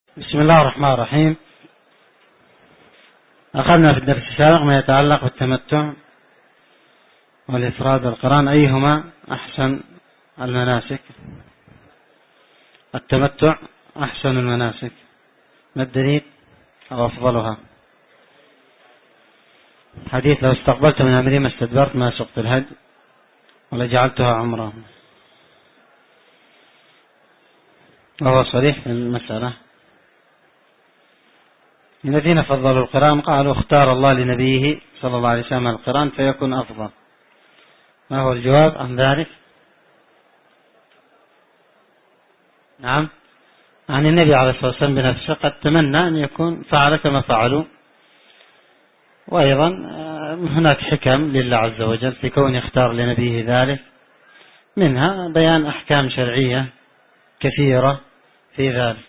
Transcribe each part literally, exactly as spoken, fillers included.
بسم الله الرحمن الرحيم. أخذنا في الدرس السابق ما يتعلق بالتمتع والإفراد والقران، أيهما أحسن المناسك؟ التمتع أحسن المناسك، ما الدليل أو أفضلها؟ حديث لو استقبلت من أمري ما استدبرت ما سقت الهدي ولجعلتها عمره، وهو صريح في المسألة. الذين فضلوا القران قالوا اختار الله لنبيه صلى الله عليه وسلم القران فيكون أفضل. ما هو الجواب عن ذلك؟ نعم، عن النبي عليه الصلاة والسلام بنفسه قد تمنى أن يكون فعل كما فعلوا، وأيضا هناك حكم لله عز وجل في كون يختار لنبيه ذلك، منها بيان أحكام شرعية كثيرة في ذلك.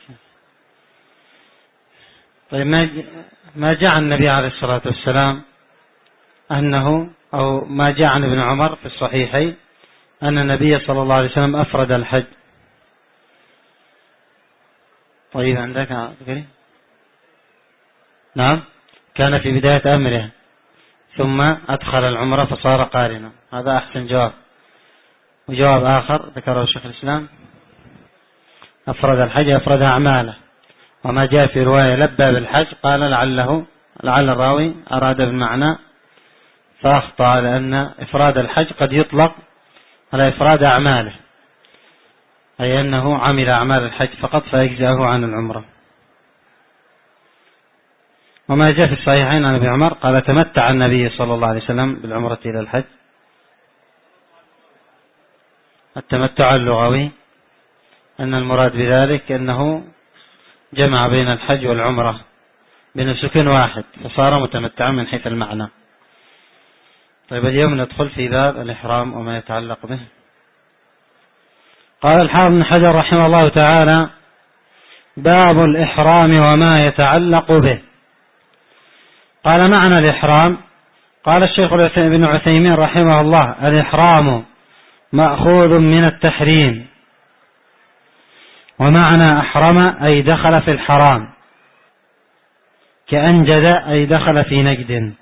طيب، ما جاء عن النبي عليه الصلاة والسلام أنه أو ما جاء عن ابن عمر في الصحيحين أن النبي صلى الله عليه وسلم أفرد الحج. طيب، عندك كريم؟ نعم، كان في بداية أمره ثم أدخل العمرة فصار قارنا، هذا أحسن جواب. وجواب آخر ذكره شيخ الإسلام أفرد الحج أفرد أعماله، وما جاء في رواية لبى بالحج قال لعله لعل الراوي أراد بالمعنى فأخطأ، لأن إفراد الحج قد يطلق على إفراد أعماله، أي أنه عمل أعمال الحج فقط فيجزأه عن العمرة. وما جاء في الصحيحين عن ابن عمر قال تمتع النبي صلى الله عليه وسلم بالعمرة إلى الحج. التمتع اللغوي أن المراد بذلك أنه جمع بين الحج والعمرة بنسك واحد فصار متمتعا من حيث المعنى. طيب، اليوم ندخل في باب الإحرام وما يتعلق به. قال الحافظ بن حجر رحمه الله تعالى: باب الإحرام وما يتعلق به. قال: معنى الإحرام. قال الشيخ ابن عثيمين رحمه الله: الإحرام مأخوذ من التحريم، ومعنى أحرم أي دخل في الحرام، كأنجد أي دخل في نجد،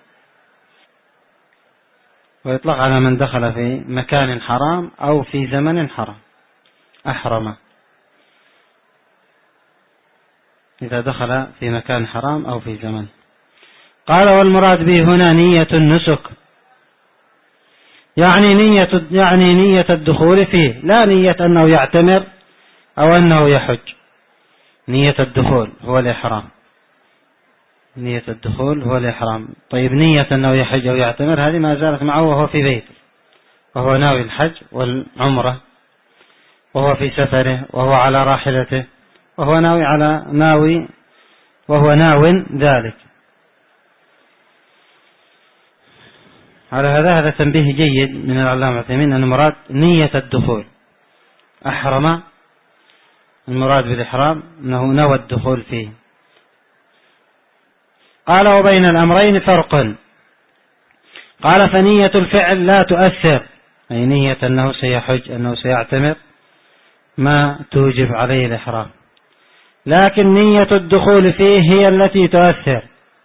ويطلق على من دخل في مكان حرام أو في زمن حرام. أحرم إذا دخل في مكان حرام أو في زمن. قال: والمراد به هنا نية النسك، يعني نية يعني نية الدخول فيه، لا نية أنه يعتمر أو أنه يحج. نية الدخول هو الإحرام، نية الدخول هو الإحرام. طيب، نية أنه يحج أو يعتمر هذه ما زالت معه وهو في بيته، وهو ناوي الحج والعمرة، وهو في سفره، وهو على راحلته، وهو ناوي على ناوي وهو ناو ذلك. على هذا هذا تنبيه جيد من العلامة العثيمين أن المراد نية الدخول. أحرم، المراد بالإحرام أنه نوى الدخول فيه. قال: وبين الأمرين فرق. قال: فنية الفعل لا تؤثر، أي نية أنه سيحج أنه سيعتمر ما توجب عليه الإحرام، لكن نية الدخول فيه هي التي تؤثر.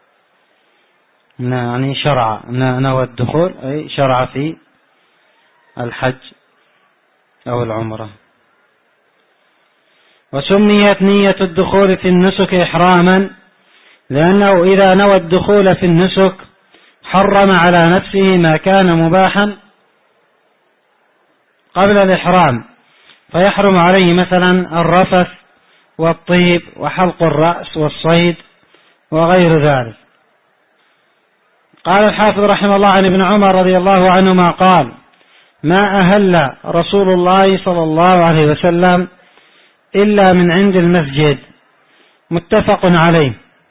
يعني شرع نوى الدخول أي شرع في الحج أو العمرة. وسميت نية الدخول في النسك إحراما لأنه إذا نوى الدخول في النسك حرم على نفسه ما كان مباحا قبل الإحرام، فيحرم عليه مثلا الرفث والطيب وحلق الرأس والصيد وغير ذلك. قال الحافظ رحمه الله عن ابن عمر رضي الله عنهما قال: ما أهل رسول الله صلى الله عليه وسلم إلا من عند المسجد. متفق عليه.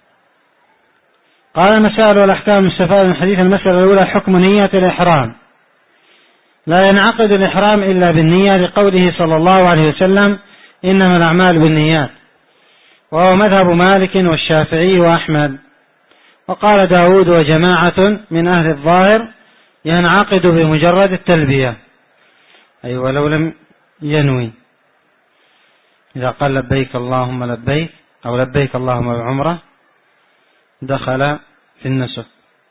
قال: مسائل والأحكام المستفادة من حديث. المسألة الأولى: حكم نية الإحرام. لا ينعقد الإحرام إلا بالنية، لقوله صلى الله عليه وسلم: إنما الأعمال بالنيات، وهو مذهب مالك والشافعي وأحمد. وقال داود وجماعة من أهل الظاهر: ينعقد بمجرد التلبية، أي ولو لم ينوي. إذا قال لبيك اللهم لبيك أو لبيك اللهم بعمرة دخل في النسك.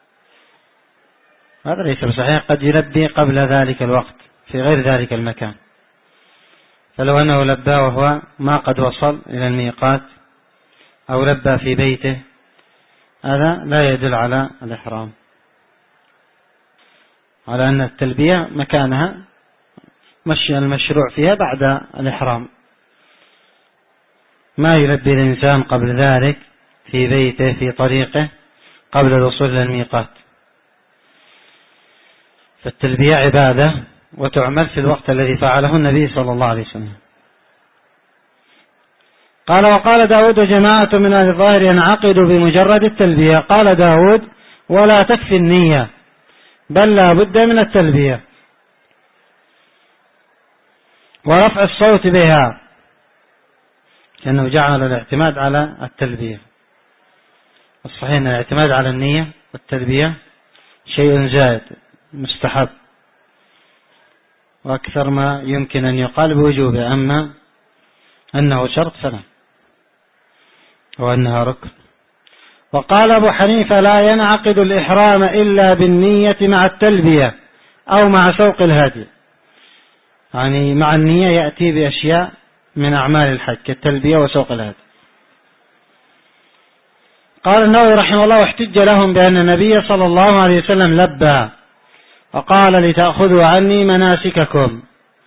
هذا ليس بصحيح، قد يلبي قبل ذلك الوقت في غير ذلك المكان، فلو أنه لبى وهو ما قد وصل إلى الميقات أو لبى في بيته هذا لا يدل على الإحرام، على أن التلبية مكانها مشي المشروع فيها بعد الإحرام، ما يلبي الإنسان قبل ذلك في بيته في طريقه قبل الوصول إلى الميقات. فالتلبية عبادة وتعمل في الوقت الذي فعله النبي صلى الله عليه وسلم. قال وقال داود وجماعة من أهل الظاهر ينعقد بمجرد التلبية. قال داود ولا تكفي النية بل لا بد من التلبية ورفع الصوت بها، لأنه جعل الاعتماد على التلبية. الصحيح أن الاعتماد على النية والتلبية شيء زائد مستحب وأكثر ما يمكن أن يقال بوجوبه، أما أنه شرط فلا، وأنها ركن. وقال أبو حنيفة لا ينعقد الإحرام إلا بالنية مع التلبية أو مع سوق الهدي، يعني مع النية يأتي بأشياء من أعمال الحج كالتلبية وسوق الهدي. قال النووي رحمه الله واحتج لهم بأن النبي صلى الله عليه وسلم لبى وقال لتأخذوا عني مناسككم.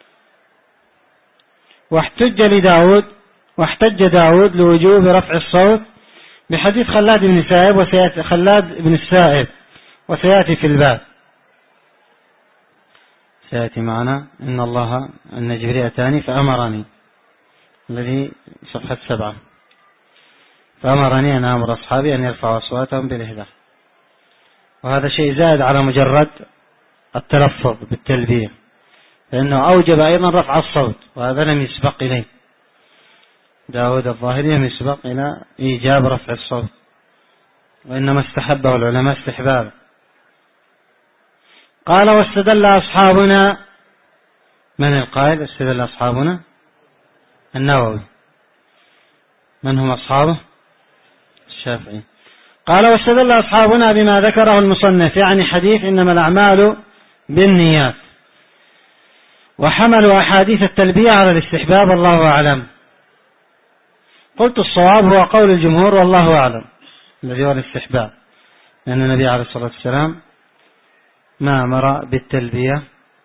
واحتج لداود واحتج داود لوجوب رفع الصوت بحديث خلاد بن السائب وسيأتي خلاد بن السائب وسيأتي في الباب، سيأتي معنا إن الله أن جبريل أتاني فأمرني الذي صفحة سبعة، فأمرني أن أمر أصحابي أن يرفعوا أصواتهم بالإهداء، وهذا شيء زائد على مجرد التلفظ بالتلبية، لأنه أوجب أيضا رفع الصوت وهذا لم يسبق إليه. داود الظاهري لم يسبق إلى إيجاب رفع الصوت، وإنما استحبه العلماء استحبابه. قال واستدل أصحابنا، من القائل استدل أصحابنا؟ النووي. من هم أصحابه؟ الشافعي. قال واستدل أصحابنا بما ذكره المصنف، يعني حديث إنما الأعمال بالنيات، وحملوا أحاديث التلبية على الاستحباب الله أعلم. قلت الصواب هو قول الجمهور والله أعلم الذي هو الاستحباب، لأن النبي عليه الصلاة والسلام ما أمر بالتلبية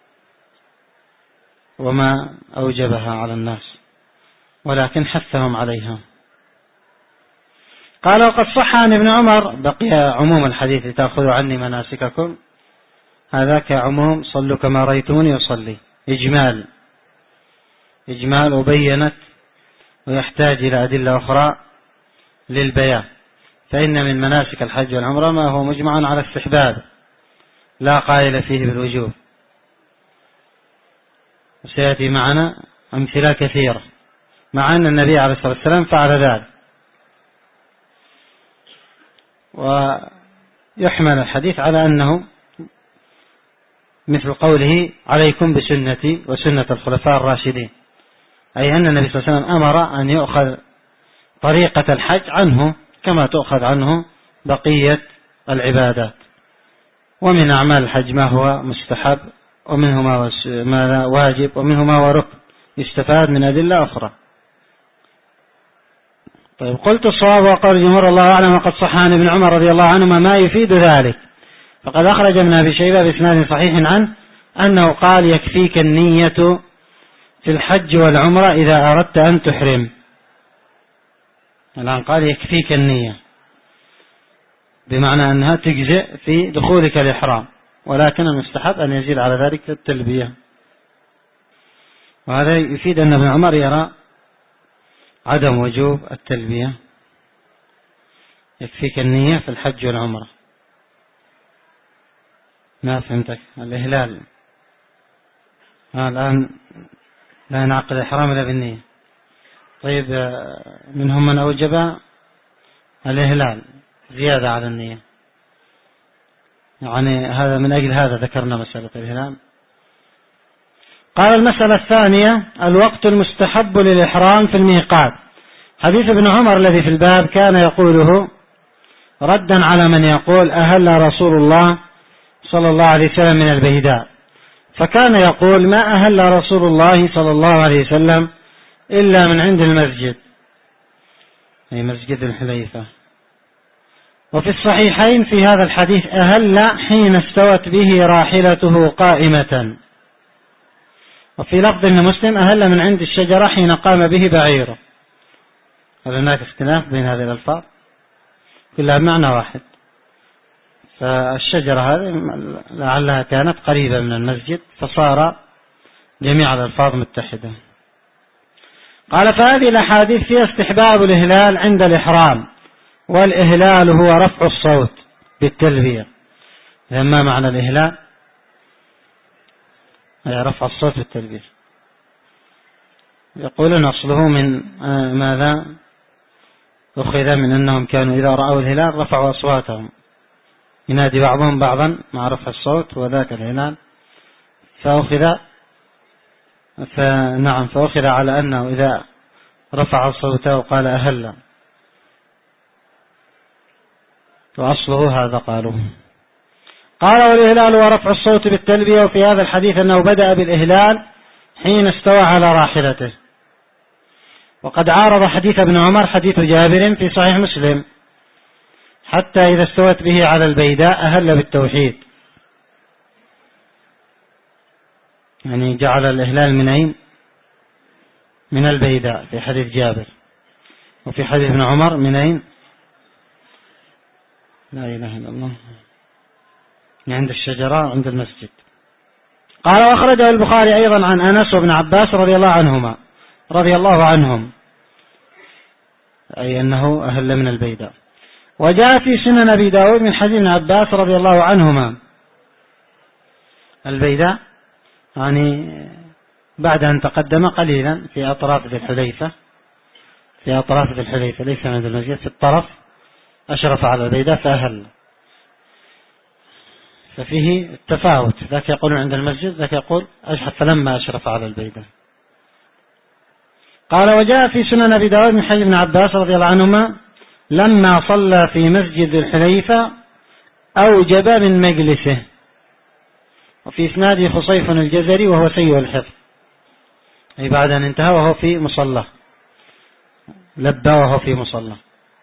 وما أوجبها على الناس، ولكن حثهم عليها. قال وقد صح عن ابن عمر، بقي عموم الحديث لتأخذوا عني مناسككم، هذا كعموم صلوا كما رأيتموني يصلي، إجمال إجمال وبينت، ويحتاج إلى أدلة أخرى للبيان، فإن من مناسك الحج والعمرة ما هو مجمع على استحباب لا قائل فيه بالوجوب، وسيأتي معنا أمثلة كثيرة، مع أن النبي عليه الصلاة والسلام فعل ذلك. ويحمل الحديث على أنه مثل قوله عليكم بسنتي وسنة الخلفاء الراشدين، أي أن النبي صلى الله عليه وسلم أمر أن يؤخذ طريقة الحج عنه كما تؤخذ عنه بقية العبادات، ومن أعمال الحج ما هو مستحب ومنه ما واجب ومنه ما هو ركن، يستفاد من أدلة أخرى. طيب قلت الصواب وقال الجمهور الله أعلم، وقد صح عن ابن عمر رضي الله عنهما ما يفيد ذلك، فقد أخرج ابن أبي شيبة بإسناد صحيح عنه أنه قال يكفيك النية في الحج والعمرة إذا أردت أن تحرم. الآن قال يكفيك النية بمعنى أنها تجزئ في دخولك الإحرام، ولكن المستحب أن يزيد على ذلك التلبية. وهذا يفيد أن ابن عمر يرى عدم وجوب التلبية، يكفيك النية في الحج والعمرة. ما فهمتك الإهلال آه الآن لا نعقد الإحرام إلا بالنية. طيب منهم من أوجب الإهلال زيادة على النية، يعني هذا من أجل هذا ذكرنا مسألة الإهلال. قال المسألة الثانية الوقت المستحب للإحرام في الميقات، حديث ابن عمر الذي في الباب كان يقوله ردا على من يقول أهل رسول الله صلى الله عليه وسلم من البيداء، فكان يقول ما أهل رسول الله صلى الله عليه وسلم إلا من عند المسجد، أي مسجد الحليفة. وفي الصحيحين في هذا الحديث أهل حين استوت به راحلته قائمة، وفي لفظ مسلم أهل من عند الشجرة حين قام به بعيره. هل هناك اختلاف بين هذه الألفاظ؟ كلها بمعنى واحد. فالشجرة هذه لعلها كانت قريبة من المسجد فصار جميع الألفاظ متحدة. قال فهذه الأحاديث فيها استحباب الإهلال عند الإحرام، والإهلال هو رفع الصوت بالتلبية. ما معنى الإهلال؟ أي رفع الصوت بالتلبية. يقولون أصله من ماذا؟ أخذ من أنهم كانوا إذا رأوا الهلال رفعوا أصواتهم، ينادي بعضهم بعضا مع رفع الصوت وذاك الهلال، فأخذ فنعم فأخذ على أنه إذا رفع صوته وقال أهلا، وأصله هذا قالوا. قال والإهلال ورفع الصوت بالتلبية. وفي هذا الحديث أنه بدأ بالإهلال حين استوى على راحلته، وقد عارض حديث ابن عمر حديث جابر في صحيح مسلم حتى إذا استوت به على البيداء أهل بالتوحيد، يعني جعل الإهلال من أين؟ من البيداء في حديث جابر، وفي حديث ابن عمر من أين؟ لا إله إلا الله، من عند الشجرة عند المسجد. قال وأخرجه البخاري أيضا عن أنس وابن عباس رضي الله عنهما رضي الله عنهم، أي أنه أهل من البيداء. وجاء في سنن أبي داود من حديث ابن عباس رضي الله عنهما البيداء يعني بعد أن تقدم قليلا في أطراف ذي الحليفة، في أطراف ذي الحليفة ليس عند المسجد، في الطرف أشرف على البيداء فأهل. ففيه التفاوت، ذاك يقول عند المسجد ذاك يقول أشرف فلما أشرف على البيداء. قال وجاء في سنن أبي داود من حديث ابن عباس رضي الله عنهما لما صلى في مسجد الحليفة أوجب من مجلسه. وفي إسناده خصيف الجزري وهو سيء الحفظ، أي بعد أن انتهى وهو في مصلى، لبى وهو في مصلى.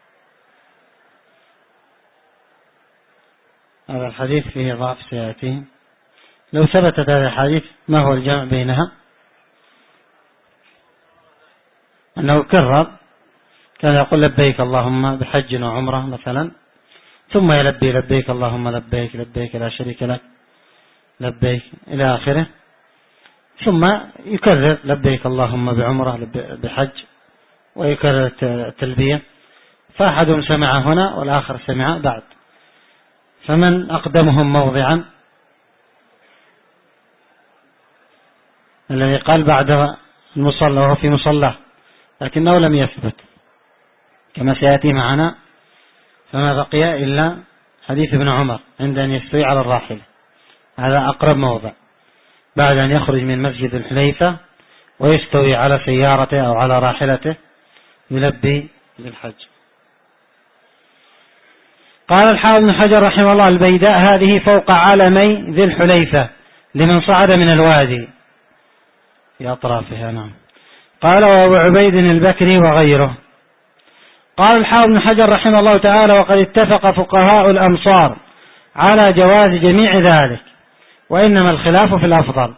هذا الحديث فيه ضعف سيأتي. لو ثبتت هذا الحديث ما هو الجمع بينها؟ أنه كرر، كان يقول لبيك اللهم بحج وعمرة مثلا، ثم يلبي لبيك اللهم لبيك لبيك لا شريك لك لبيك إلى آخره، ثم يكرر لبيك اللهم بعمرة بحج، ويكرر التلبية. فأحدهم سمع هنا والآخر سمع بعد، فمن أقدمهم موضعا؟ الذي قال بعد المصلى وهو في مصلى، لكنه لم يثبت كما سيأتي معنا. فما بقي إلا حديث ابن عمر عند أن يستوي على الراحلة، هذا أقرب موضع بعد أن يخرج من مسجد الحليفة ويستوي على سيارته أو على راحلته يلبي للحج. قال الحافظ ابن حجر رحمه الله البيداء هذه فوق علمي ذي الحليفة لمن صعد من الوادي في أطرافها. نعم. قال وأبو عبيد البكري وغيره. قال الحافظ ابن حجر رحمه الله تعالى وقد اتفق فقهاء الأمصار على جواز جميع ذلك، وإنما الخلاف في الأفضل،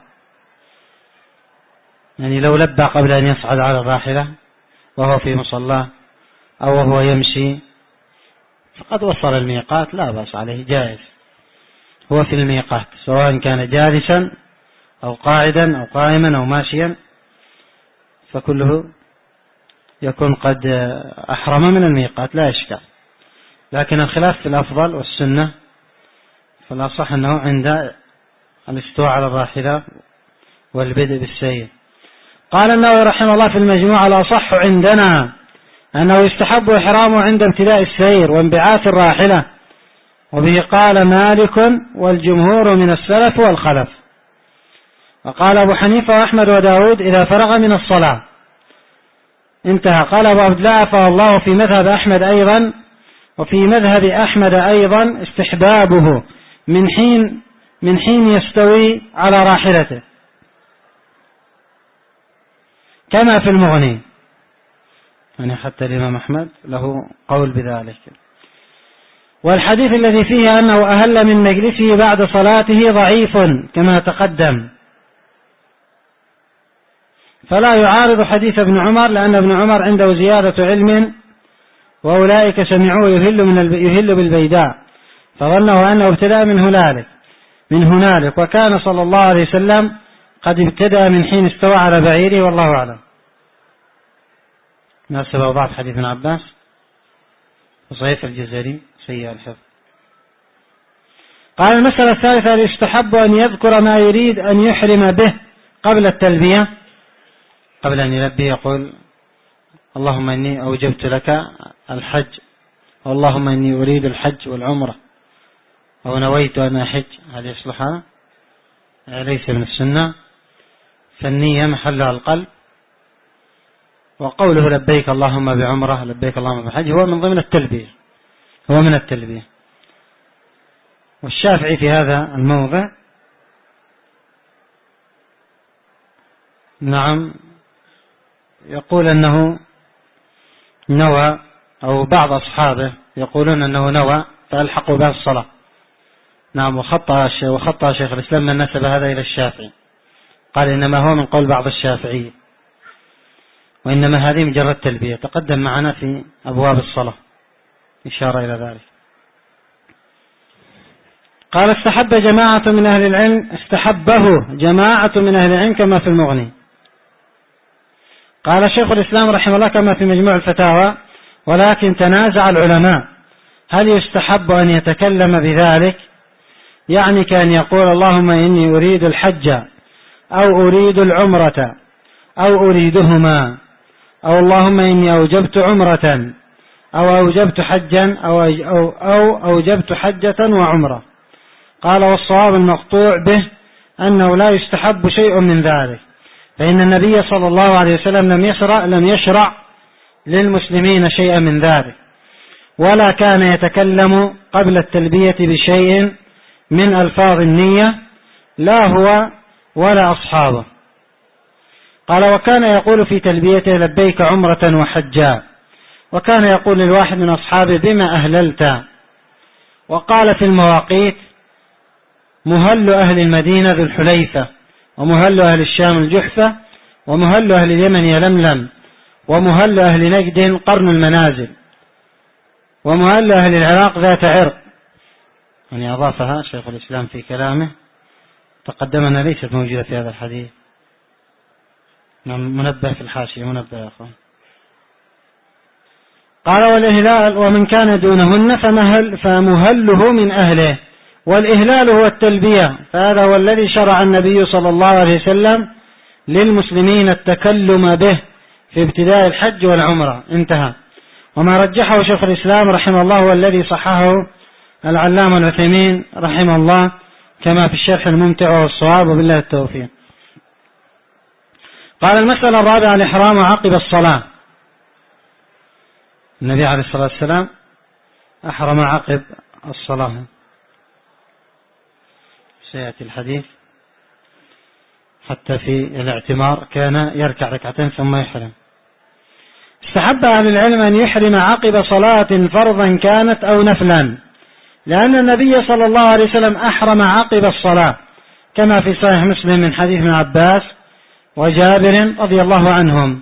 يعني لو لبى قبل أن يصعد على الراحلة وهو في مصلاه أو وهو يمشي فقد وصل الميقات لا بأس عليه، جائز، هو في الميقات سواء كان جالسا أو قاعدا أو قائما أو ماشيا، فكله يكون قد أحرم من الميقات لا إشكال. لكن الخلاف في الأفضل والسنة، فالأصح أنه عند الاستواء على الراحلة والبدء بالسير. قال النووي رحمه الله في المجموع الأصح عندنا أنه يستحب إحرامه عند ابتداء السير وانبعاث الراحلة، وبه قال مالك والجمهور من السلف والخلف. وقال أبو حنيفة وأحمد وداود إذا فرغ من الصلاة. انتهى. قال أبو عبد الله عفاه الله في مذهب أحمد أيضا وفي مذهب أحمد أيضا استحبابه من حين من حين يستوي على راحلته كما في المغني، يعني حتى الإمام أحمد له قول بذلك. والحديث الذي فيه أنه أهل من مجلسه بعد صلاته ضعيف كما تقدم، فلا يعارض حديث ابن عمر، لأن ابن عمر عنده زيادة علم وأولئك سمعوه يهل, من الب... يهل بالبيداء فظنه أنه ابتدأ من هنالك من هنالك وكان صلى الله عليه وسلم قد ابتدأ من حين استوى على بعيره، والله أعلم. ناسب بعض حديث ابن عباس وصحيح الجزري سيء الحفظ. قال المسألة الثالثة: يستحب أن يذكر ما يريد أن يحرم به قبل التلبية، قبل أن يلبي يقول اللهم إني أوجبت لك الحج، اللهم إني أريد الحج والعمرة، أو نويت أن أحج. هل يصلح هذا؟ ليس من السنة، فالنية محلها القلب، وقوله لبيك اللهم بعمرة لبيك اللهم بحج هو من ضمن التلبية، هو من التلبية. والشافعي في هذا الموضع نعم يقول أنه نوى، أو بعض أصحابه يقولون أنه نوى فألحقوا به الصلاة. نعم. وخطأ وخطأ شيخ الإسلام من نسب هذا إلى الشافعي، قال إنما هو من قول بعض الشافعي، وإنما هذه مجرد تلبية، تقدم معنا في أبواب الصلاة إشارة إلى ذلك. قال استحب جماعة من أهل العلم استحبه جماعة من أهل العلم كما في المغني. قال شيخ الإسلام رحمه الله كما في مجموع الفتاوى: ولكن تنازع العلماء هل يستحب أن يتكلم بذلك، يعني كان يقول اللهم إني أريد الحج أو أريد العمرة أو أريدهما، أو اللهم إني أوجبت عمرة أو أوجبت حجا أو, أو, أو أوجبت حجة وعمرة. قال والصواب المقطوع به أنه لا يستحب شيء من ذلك، فإن النبي صلى الله عليه وسلم لم يشرع, لم يشرع للمسلمين شيئا من ذلك، ولا كان يتكلم قبل التلبية بشيء من ألفاظ النية، لا هو ولا أصحابه. قال وكان يقول في تلبيته لبيك عمرة وحجا، وكان يقول للواحد من أصحابه بما أهللت. وقال في المواقيت مهل أهل المدينة ذو الحليفة، ومهل أهل الشام الجحفة، ومهل أهل اليمن يلملم، ومهل أهل نجد قرن المنازل، ومهل أهل العراق ذات عرق. يعني أضافها شيخ الإسلام في كلامه، تقدمنا ليست موجودة في هذا الحديث. منبه في الحاشية، منبه يا أخوان. قال والإهلال ومن كان دونهن فمهل فمهله من أهله، والإهلال هو التلبية، فهذا هو الذي شرع النبي صلى الله عليه وسلم للمسلمين التكلم به في ابتداء الحج والعمرة. انتهى. وما رجحه شيخ الإسلام رحمه الله هو الذي صححه العلامة العثيمين رحمه الله كما في الشرح الممتع والصواب، وبالله التوفيق. قال المسألة الرابعة: الإحرام عقب الصلاة. النبي عليه الصلاة والسلام أحرم عقب الصلاة، سيأتي الحديث. حتى في الاعتمار كان يركع ركعتين ثم يحرم. استحب أهل العلم أن يحرم عقب صلاة فرضا كانت أو نفلا، لأن النبي صلى الله عليه وسلم أحرم عقب الصلاة كما في صحيح مسلم من حديث ابن عباس وجابر رضي الله عنهم.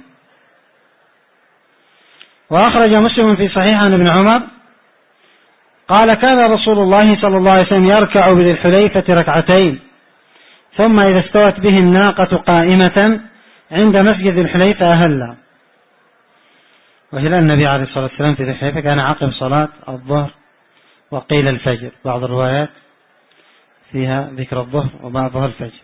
وأخرج مسلم في صحيح عن ابن عمر قال كان رسول الله صلى الله عليه وسلم يركع بذي الحليفة ركعتين، ثم إذا استوت به الناقة قائمة عند مسجد الحليفة أهلا. وهلال النبي عليه الصلاة والسلام في ذي الحليفة كان عقب صلاة الظهر وقيل الفجر، بعض الروايات فيها ذكر الظهر وبعضها الفجر،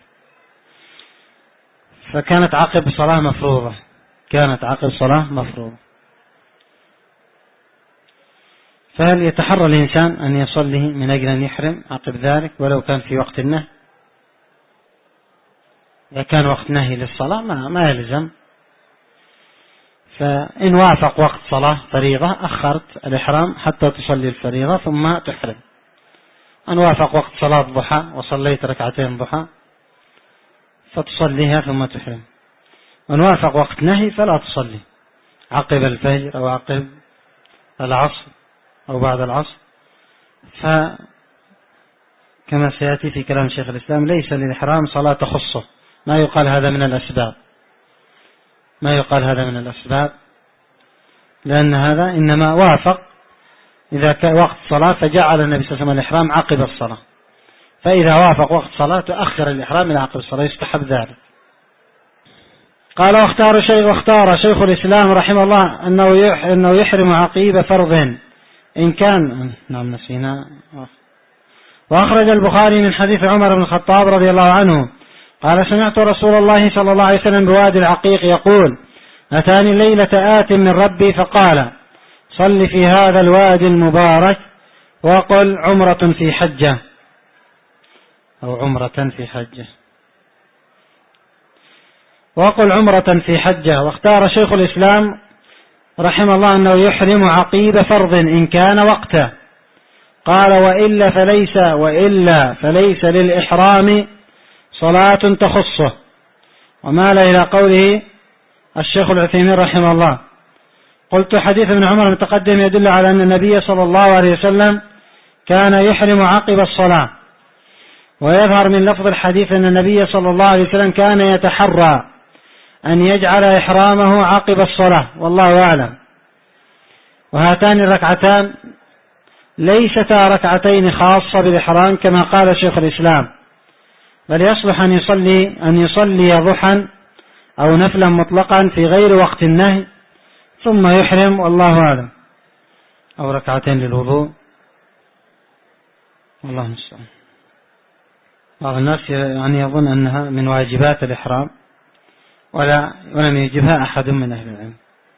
فكانت عقب صلاة مفروضة، كانت عقب صلاة مفروضة. فهل يتحرى الإنسان أن يصلي من أجل أن يحرم عقب ذلك ولو كان في وقت النهي؟ إذا كان وقت نهي للصلاة ما, ما يلزم، فإن وافق وقت صلاة فريضة أخرت الإحرام حتى تصلي الفريضة ثم تحرم. أن وافق وقت صلاة ضحى وصليت ركعتين ضحى فتصليها ثم تحرم. وإن وافق وقت نهي فلا تصلي عقب الفجر أو عقب العصر أو بعد العصر. فكما سيأتي في كلام شيخ الإسلام ليس للإحرام صلاة تخصه، ما يقال هذا من الأسباب، ما يقال هذا من الأسباب، لأن هذا إنما وافق إذا كان وقت صلاة فجعل النبي صلى الله عليه وسلم الإحرام عقب الصلاة، فإذا وافق وقت صلاة تؤخر الإحرام إلى عقب الصلاة، يستحب ذلك. قال واختار شيخ واختار شيخ الإسلام رحمه الله أنه أنه يحرم عقيب فرض إن كان نعم نسينا. وأخرج البخاري من حديث عمر بن الخطاب رضي الله عنه قال سمعت رسول الله صلى الله عليه وسلم بوادي العقيق يقول أتاني الليلة آت من ربي فقال صل في هذا الوادي المبارك وقل عمرة في حجة أو عمرة في حجة وقل عمرة في حجة. واختار شيخ الإسلام رحمه الله أنه يحرم عقيب فرض إن كان وقته. قال وإلا فليس وإلا فليس للإحرام صلاة تخصه. ومال إلى قوله الشيخ العثيمين رحمه الله قلت حديث ابن عمر المتقدم يدل على أن النبي صلى الله عليه وسلم كان يحرم عقب الصلاة، ويظهر من لفظ الحديث أن النبي صلى الله عليه وسلم كان يتحرى أن يجعل إحرامه عقب الصلاة والله أعلم. وهاتان الركعتان ليستا ركعتين خاصة بالإحرام كما قال شيخ الإسلام، بل يصلح أن يصلي أن يصلي ضحى أو نفلا مطلقا في غير وقت النهي ثم يحرم والله أعلم، أو ركعتين للوضوء والله المستعان. بعض الناس يعني يظن أنها من واجبات الإحرام ولا ولم يجبها أحد من أهل العلم،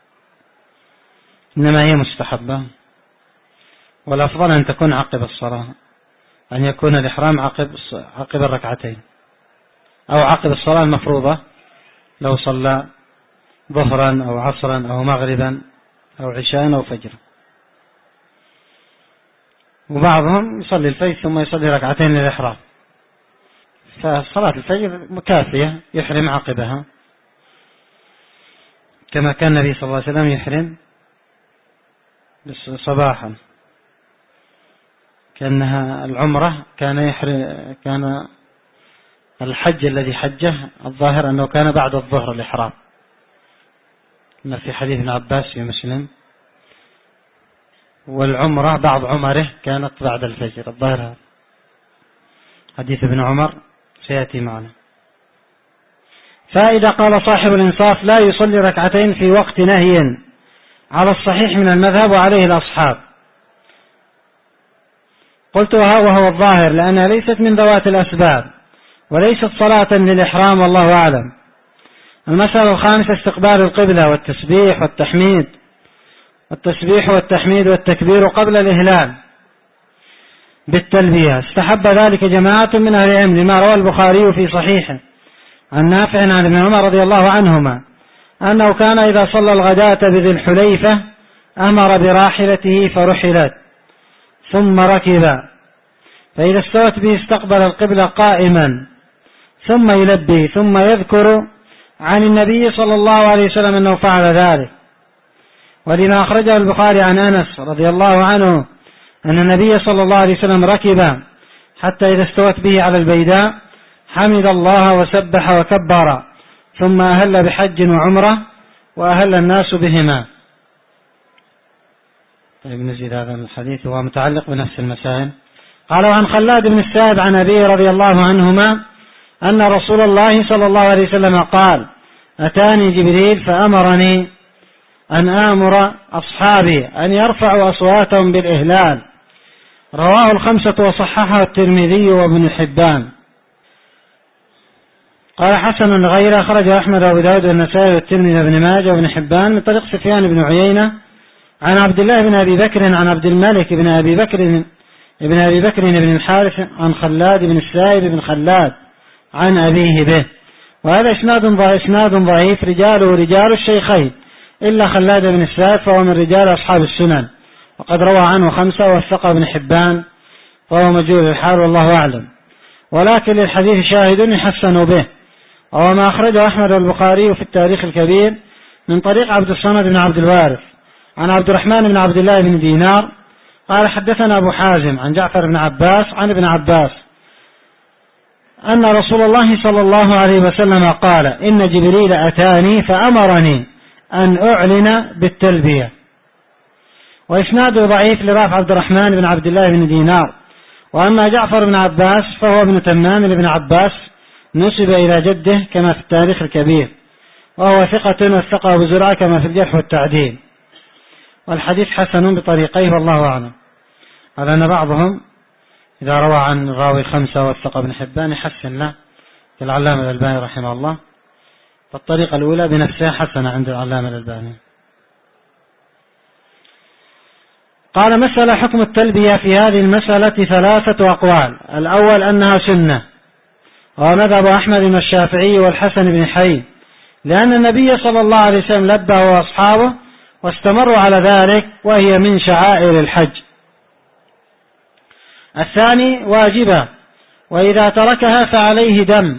إنما هي مستحبة، والأفضل أن تكون عقب الصلاة، أن يكون الإحرام عقب عقب الركعتين أو عقب الصلاة المفروضة لو صلى ظهرا أو عصرا أو مغربا أو عشاء أو فجر. وبعضهم يصلي الفجر ثم يصلي ركعتين للإحرام، فصلاة الفجر مكافية يحرم عقبها كما كان النبي صلى الله عليه وسلم يحرم صباحا، كأنها العمرة كان يحرم كان الحج الذي حجه الظاهر أنه كان بعد الظهر الإحرام، ما في حديث ابن عباس في مسلم، والعمرة بعض عمره كانت بعد الفجر الظاهر، حديث ابن عمر سيأتي معنا. فإذا قال صاحب الإنصاف لا يصلي ركعتين في وقت نهي على الصحيح من المذهب وعليه الأصحاب، قلت وهو الظاهر لأنها ليست من ذوات الأسباب وليست صلاة للإحرام والله أعلم. المسألة الخامسة استقبال القبلة والتسبيح والتحميد والتسبيح والتحميد والتكبير قبل الإهلال بالتلبية. استحب ذلك جماعة من أهل العلم لما روى البخاري في صحيحه عن نافع عن ابن عمر رضي الله عنهما أنه كان إذا صلى الغداة بذي الحليفة أمر براحلته فرحلت ثم ركب، فإذا استوت به استقبل القبلة قائما ثم يلبي ثم يذكر عن النبي صلى الله عليه وسلم أنه فعل ذلك. ولما أخرجه البخاري عن أنس رضي الله عنه أن النبي صلى الله عليه وسلم ركب حتى إذا استوت به على البيداء حمد الله وسبح وكبر ثم أهل بحج وعمرة وأهل الناس بهما. طيب نزيد هذا الحديث وهو متعلق بنفس المسائل. قال عن خلاد بن السائب عن أبيه رضي الله عنهما أن رسول الله صلى الله عليه وسلم قال أتاني جبريل فأمرني أن آمر أصحابي أن يرفعوا أصواتهم بالإهلال. رواه الخمسة وصححه الترمذي وابن حبان. قال حسن غيره خرج أحمد وأبو داود والنسائي والترمذي وابن ماجه وابن حبان من طريق سفيان بن عيينة عن عبد الله بن أبي بكر عن عبد الملك بن أبي بكر ابن أبي بكر بن الحارث عن خلاد بن السائب بن خلاد عن أبيه به. وهذا إسناد إسناد ضعيف رجاله رجال الشيخين إلا خلاد بن السائب فهو من رجال أصحاب السنن، وقد روى عنه خمسة ووثقه ابن حبان فهو مجهول الحال والله أعلم. ولكن للحديث شاهد يحسن به، وهو ما أخرجه أحمد البخاري في التاريخ الكبير من طريق عبد الصمد بن عبد الوارث عن عبد الرحمن بن عبد الله بن دينار قال حدثنا أبو حازم عن جعفر بن عباس عن ابن عباس أن رسول الله صلى الله عليه وسلم قال إن جبريل أتاني فأمرني أن أعلن بالتلبية. وإسناده ضعيف لرافع عبد الرحمن بن عبد الله بن دينار. وأما جعفر بن عباس فهو ابن تمام لابن عباس نسب إلى جده كما في التاريخ الكبير، وهو ثقة وثقه أبو زرعة كما في الجرح والتعديل، والحديث حسن بطريقيه والله أعلم. على أن بعضهم إذا روى عن راوي خمسة وثق ابن حبان يحسن له كالعلامة الألباني رحمه الله، فالطريقة الأولى بنفسها حسنة عند العلامة الألباني. قال مسألة حكم التلبية. في هذه المسألة ثلاثة أقوال. الأول أنها سنة، ومذهب أحمد والشافعي والحسن بن حي، لأن النبي صلى الله عليه وسلم لبى وأصحابه واستمروا على ذلك، وهي من شعائر الحج. الثاني واجبة، وإذا تركها فعليه دم،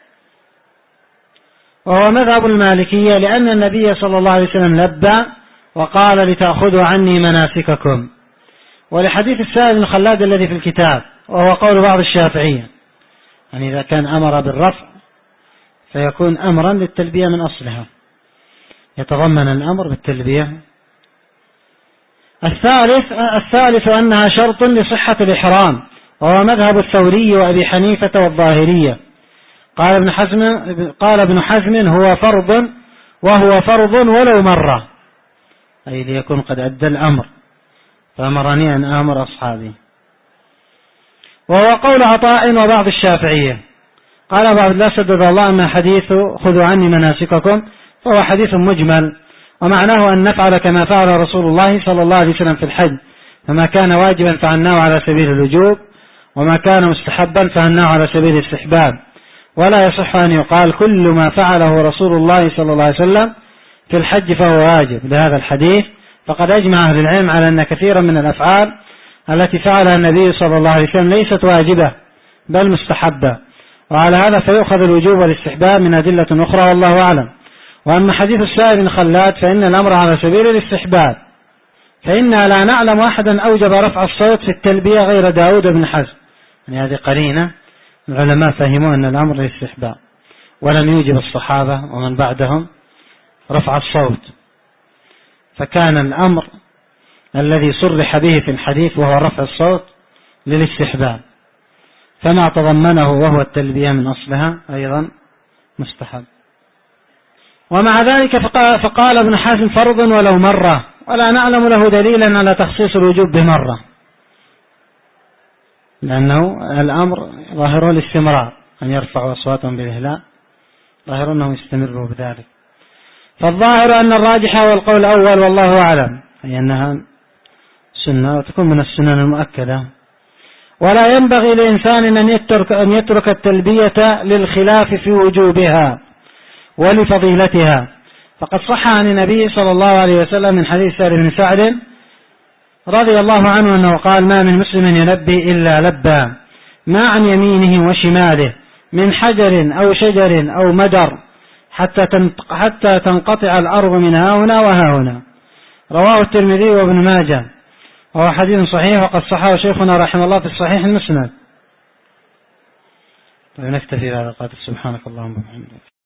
وهو مذهب المالكية، لأن النبي صلى الله عليه وسلم لبى وقال لتأخذوا عني مناسككم، ولحديث السائل بن خلاد الذي في الكتاب، وهو قول بعض الشافعية، يعني إذا كان أمر بالرفع فيكون أمرا للتلبية من أصلها، يتضمن الأمر بالتلبية. الثالث الثالث أنها شرط لصحة الإحرام، وهو مذهب الثوري وأبي حنيفة والظاهرية. قال ابن حزم قال ابن حزم هو فرض، وهو فرض ولو مرة، أي ليكون قد أدى الأمر، فأمرني أن آمر أصحابي. وهو قول عطاء وبعض الشافعية. قال أبو عبد الله سدد الله أن حديث خذوا عني مناسككم فهو حديث مجمل، ومعناه أن نفعل كما فعل رسول الله صلى الله عليه وسلم في الحج، فما كان واجبا فعلناه على سبيل الوجوب، وما كان مستحبا فعلناه على سبيل الاستحباب. ولا يصح أن يقال كل ما فعله رسول الله صلى الله عليه وسلم في الحج فهو واجب لهذا الحديث، فقد أجمع أهل العلم على أن كثيرا من الأفعال التي فعلها النبي صلى الله عليه وسلم ليست واجبة بل مستحبة، وعلى هذا فيؤخذ الوجوب والاستحباب من أدلة أخرى والله أعلم. وأما حديث السائل بن خلاد فإن الأمر على سبيل الاستحباب، فإنا لا نعلم أحدا أوجب رفع الصوت في التلبية غير داود بن حزم، يعني هذه قرينة العلماء فهموا أن الأمر للاستحباب، ولم يوجب الصحابة ومن بعدهم رفع الصوت، فكان الأمر الذي صرح به في الحديث وهو رفع الصوت للاستحباب، فما تضمنه وهو التلبية من أصلها أيضا مستحب. ومع ذلك فقال ابن حزم فرض ولو مرة، ولا نعلم له دليلا على تخصيص الوجوب بمرة، لأنه الأمر ظاهره الاستمرار، أن يرفعوا أصواتهم بالإهلاء ظاهر أنهم يستمروا بذلك. فالظاهر أن الراجح هو القول الأول والله أعلم، أي أنها سنة وتكون من السنن المؤكدة. ولا ينبغي لإنسان أن يترك, أن يترك التلبية للخلاف في وجوبها ولفضيلتها، فقد صح عن النبي صلى الله عليه وسلم من حديث سهل بن سعد رضي الله عنه أنه قال ما من مسلم يلبي إلا لبى ما عن يمينه وشماله من حجر أو شجر أو مدر حتى حتى تنقطع الأرض من هاهنا وهاهنا. رواه الترمذي وابن ماجه، وهو حديث صحيح، وقد صححه شيخنا رحمه الله في الصحيح المسند. طيب نكتفي بهذا القدر. سبحانك اللهم وبحمدك.